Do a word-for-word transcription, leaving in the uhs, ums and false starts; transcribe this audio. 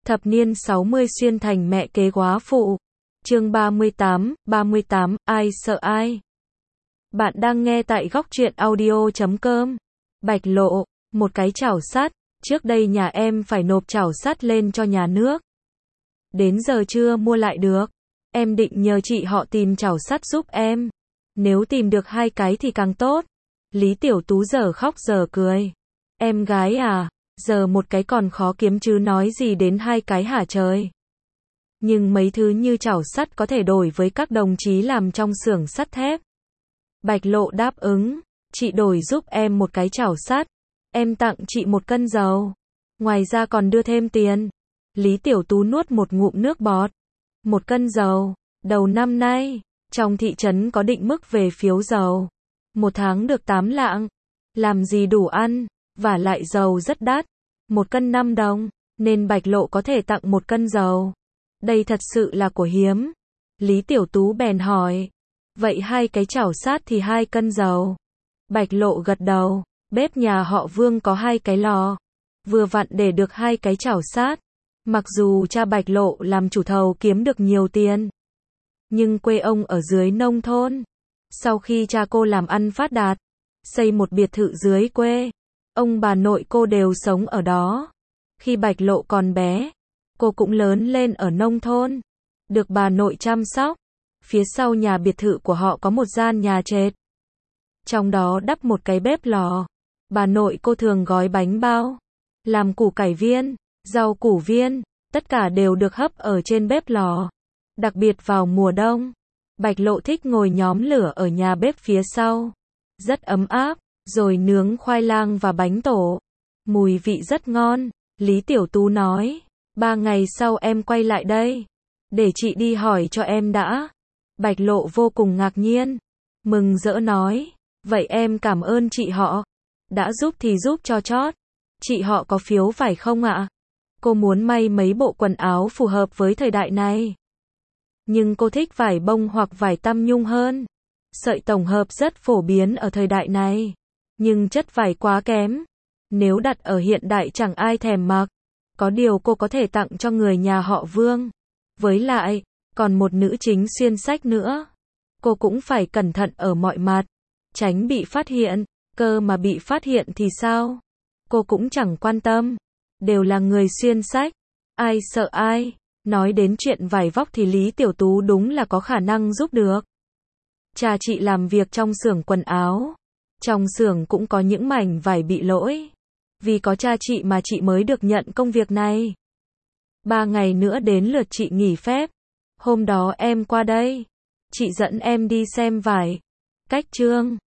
Thập niên sáu mươi xuyên thành mẹ kế góa phụ. Chương ba mươi tám, ba mươi tám, ai sợ ai? Bạn đang nghe tại góc truyện audio chấm com. Bạch Lộ, một cái chảo sắt, trước đây nhà em phải nộp chảo sắt lên cho nhà nước. Đến giờ chưa mua lại được. Em định nhờ chị họ tìm chảo sắt giúp em. Nếu tìm được hai cái thì càng tốt. Lý Tiểu Tú giờ khóc giờ cười. Em gái à, giờ một cái còn khó kiếm chứ nói gì đến hai cái hả trời. Nhưng mấy thứ như chảo sắt có thể đổi với các đồng chí làm trong xưởng sắt thép. Bạch Lộ đáp ứng, chị đổi giúp em một cái chảo sắt, em tặng chị một cân dầu. Ngoài ra còn đưa thêm tiền. Lý Tiểu Tú nuốt một ngụm nước bọt. Một cân dầu, đầu năm nay, trong thị trấn có định mức về phiếu dầu. Một tháng được tám lạng. Làm gì đủ ăn, vả lại dầu rất đắt. Một cân năm đồng, nên Bạch Lộ có thể tặng một cân dầu. Đây thật sự là của hiếm. Lý Tiểu Tú bèn hỏi. Vậy hai cái chảo sắt thì hai cân dầu. Bạch Lộ gật đầu. Bếp nhà họ Vương có hai cái lò. Vừa vặn để được hai cái chảo sắt. Mặc dù cha Bạch Lộ làm chủ thầu kiếm được nhiều tiền. Nhưng quê ông ở dưới nông thôn. Sau khi cha cô làm ăn phát đạt, xây một biệt thự dưới quê, ông bà nội cô đều sống ở đó. Khi Bạch Lộ còn bé, cô cũng lớn lên ở nông thôn, được bà nội chăm sóc. Phía sau nhà biệt thự của họ có một gian nhà trệt. Trong đó đắp một cái bếp lò. Bà nội cô thường gói bánh bao, làm củ cải viên, rau củ viên, tất cả đều được hấp ở trên bếp lò. Đặc biệt vào mùa đông, Bạch Lộ thích ngồi nhóm lửa ở nhà bếp phía sau. Rất ấm áp, rồi nướng khoai lang và bánh tổ. Mùi vị rất ngon. Lý Tiểu Tú nói, ba ngày sau em quay lại đây. Để chị đi hỏi cho em đã. Bạch Lộ vô cùng ngạc nhiên. Mừng rỡ nói, vậy em cảm ơn chị họ. Đã giúp thì giúp cho chót. Chị họ có phiếu phải không ạ? Cô muốn may mấy bộ quần áo phù hợp với thời đại này. Nhưng cô thích vải bông hoặc vải tăm nhung hơn. Sợi tổng hợp rất phổ biến ở thời đại này. Nhưng chất vải quá kém. Nếu đặt ở hiện đại chẳng ai thèm mặc. Có điều cô có thể tặng cho người nhà họ Vương. Với lại, còn một nữ chính xuyên sách nữa. Cô cũng phải cẩn thận ở mọi mặt. Tránh bị phát hiện. Cơ mà bị phát hiện thì sao? Cô cũng chẳng quan tâm. Đều là người xuyên sách. Ai sợ ai? Nói đến chuyện vải vóc thì Lý Tiểu Tú đúng là có khả năng giúp được. Cha chị làm việc trong xưởng quần áo. Trong xưởng cũng có những mảnh vải bị lỗi. Vì có cha chị mà chị mới được nhận công việc này. Ba ngày nữa đến lượt chị nghỉ phép. Hôm đó em qua đây. Chị dẫn em đi xem vải. Cách trương.